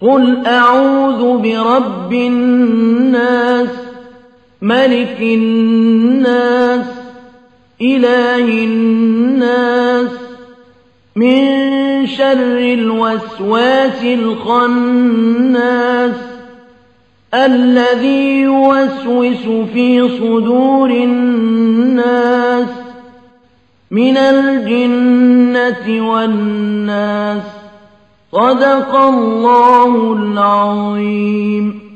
قل أعوذ برب الناس ملك الناس إله الناس من شر الوسواس الخناس الذي يوسوس في صدور الناس من الجنة والناس. صدق الله العظيم.